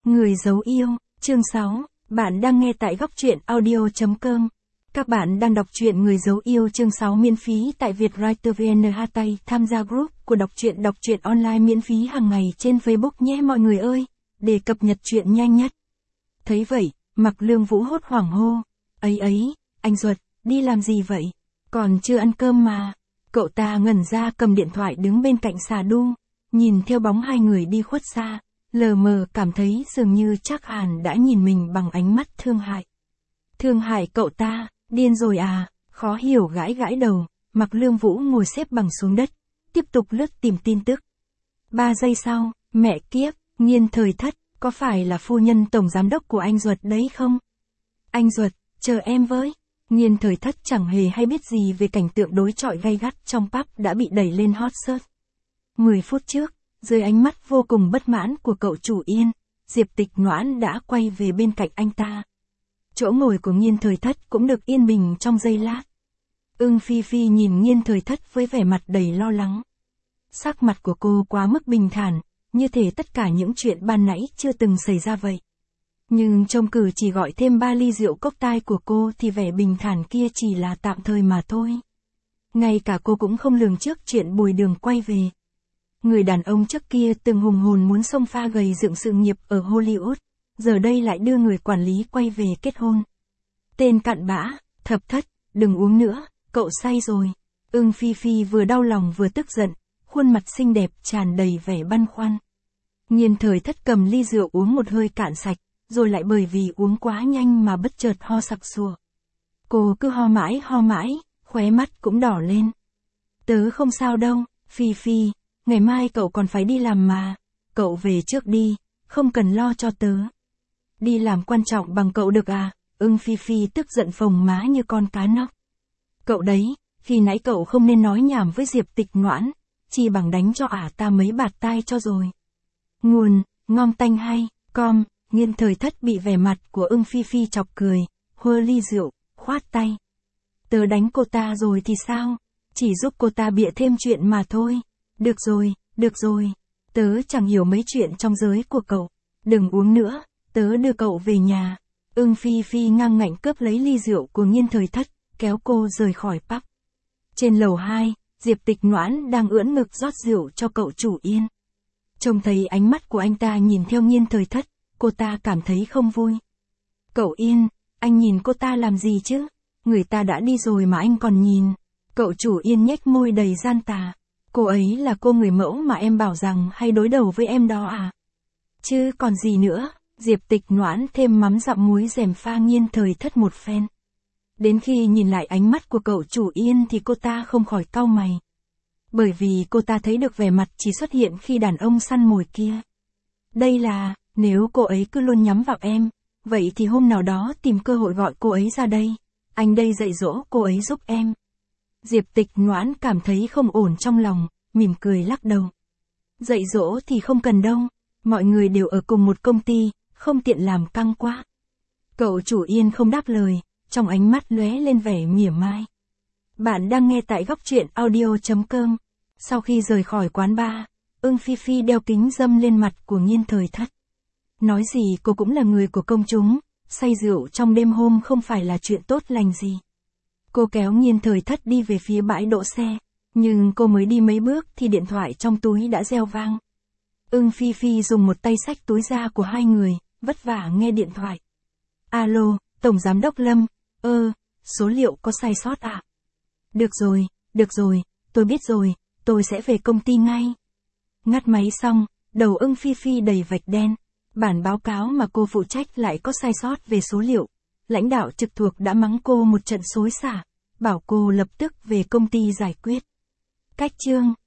Người giấu yêu, chương 6, bạn đang nghe tại góc truyện audio.com. Các bạn đang đọc truyện Người giấu yêu chương 6 miễn phí tại Vietwriter VN. Tham gia group của đọc truyện online miễn phí hàng ngày trên Facebook nhé mọi người ơi, để cập nhật truyện nhanh nhất. Thấy vậy, Mạc Lương Vũ hốt hoảng hô, ấy, anh Duật, đi làm gì vậy? Còn chưa ăn cơm mà. Cậu ta ngẩn ra cầm điện thoại đứng bên cạnh xà đu, nhìn theo bóng hai người đi khuất xa. Lờ mờ cảm thấy dường như Trác Hàn đã nhìn mình bằng ánh mắt thương hại. Thương hại cậu ta, điên rồi à, khó hiểu gãi đầu, Mạc Lương Vũ ngồi xếp bằng xuống đất, tiếp tục lướt tìm tin tức. 3 giây sau, mẹ kiếp, Nghiên Thời Thất, có phải là phu nhân tổng giám đốc của anh Duật đấy không? Anh Duật, chờ em với. Nghiên Thời Thất chẳng hề hay biết gì về cảnh tượng đối chọi gay gắt trong pub đã bị đẩy lên hot search. 10 phút trước, dưới ánh mắt vô cùng bất mãn của cậu chủ Yên, Diệp Tịch Noãn đã quay về bên cạnh anh ta. Chỗ ngồi của Nghiên Thời Thất cũng được yên bình trong giây lát. Phi Phi nhìn Nghiên Thời Thất với vẻ mặt đầy lo lắng. Sắc mặt của cô quá mức bình thản, như thể tất cả những chuyện ban nãy chưa từng xảy ra vậy. Nhưng trông cử chỉ gọi thêm 3 ly rượu cốc tai của cô thì vẻ bình thản kia chỉ là tạm thời mà thôi. Ngay cả cô cũng không lường trước chuyện Bùi Đường quay về. Người đàn ông trước kia từng hùng hồn muốn xông pha gầy dựng sự nghiệp ở Hollywood, giờ đây lại đưa người quản lý quay về kết hôn. Tên cặn bã, Thập Thất, đừng uống nữa, cậu say rồi. Phi Phi vừa đau lòng vừa tức giận, khuôn mặt xinh đẹp tràn đầy vẻ băn khoăn. Nghiên Thời Thất cầm ly rượu uống một hơi cạn sạch, rồi lại bởi vì uống quá nhanh mà bất chợt ho sặc sụa. Cô cứ ho mãi, khóe mắt cũng đỏ lên. Tớ không sao đâu, Phi Phi. Ngày mai cậu còn phải đi làm mà, cậu về trước đi, không cần lo cho tớ. Đi làm quan trọng bằng cậu được à? Phi Phi tức giận phồng má như con cá nóc. Cậu đấy, khi nãy cậu không nên nói nhảm với Diệp Tịch Noãn, chỉ bằng đánh cho ta mấy bạt tai cho rồi. Nguồn, ngon tanh hay, com, Nghiên Thời Thất bị vẻ mặt của Phi Phi chọc cười, hơ ly rượu, khoát tay. Tớ đánh cô ta rồi thì sao? Chỉ giúp cô ta bịa thêm chuyện mà thôi. Được rồi, tớ chẳng hiểu mấy chuyện trong giới của cậu, đừng uống nữa, tớ đưa cậu về nhà. Phi Phi ngang ngạnh cướp lấy ly rượu của Nghiên Thời Thất, kéo cô rời khỏi pub. Trên lầu 2, Diệp Tịch Noãn đang ưỡn ngực rót rượu cho cậu chủ Yên. Trông thấy ánh mắt của anh ta nhìn theo Nghiên Thời Thất, cô ta cảm thấy không vui. Cậu Yên, anh nhìn cô ta làm gì chứ? Người ta đã đi rồi mà anh còn nhìn. Cậu chủ Yên nhếch môi đầy gian tà. Cô ấy là cô người mẫu mà em bảo rằng hay đối đầu với em đó à? Chứ còn gì nữa, Diệp Tịch Noãn thêm mắm dặm muối dèm pha Nghiên Thời Thất một phen. Đến khi nhìn lại ánh mắt của cậu chủ Yên thì cô ta không khỏi cau mày. Bởi vì cô ta thấy được vẻ mặt chỉ xuất hiện khi đàn ông săn mồi kia. Đây là, nếu cô ấy cứ luôn nhắm vào em, vậy thì hôm nào đó tìm cơ hội gọi cô ấy ra đây. Anh đây dạy dỗ cô ấy giúp em. Diệp Tịch Noãn cảm thấy không ổn trong lòng, mỉm cười lắc đầu. Dạy dỗ thì không cần đâu, mọi người đều ở cùng một công ty, không tiện làm căng quá. Cậu chủ Yên không đáp lời, trong ánh mắt lóe lên vẻ mỉa mai. Bạn đang nghe tại góc truyện audio.com. Sau khi rời khỏi quán bar, Phi Phi đeo kính râm lên mặt của Nghiên Thời Thất. Nói gì cô cũng là người của công chúng, say rượu trong đêm hôm không phải là chuyện tốt lành gì. Cô kéo Nghiên Thời Thất đi về phía bãi đỗ xe, nhưng cô mới đi mấy bước thì điện thoại trong túi đã reo vang. Phi Phi dùng một tay xách túi ra của hai người, vất vả nghe điện thoại. Alo, Tổng Giám đốc Lâm, số liệu có sai sót à? Được rồi, tôi biết rồi, tôi sẽ về công ty ngay. Ngắt máy xong, đầu Phi Phi đầy vạch đen, bản báo cáo mà cô phụ trách lại có sai sót về số liệu. Lãnh đạo trực thuộc đã mắng cô một trận xối xả, bảo cô lập tức về công ty giải quyết. Cách chương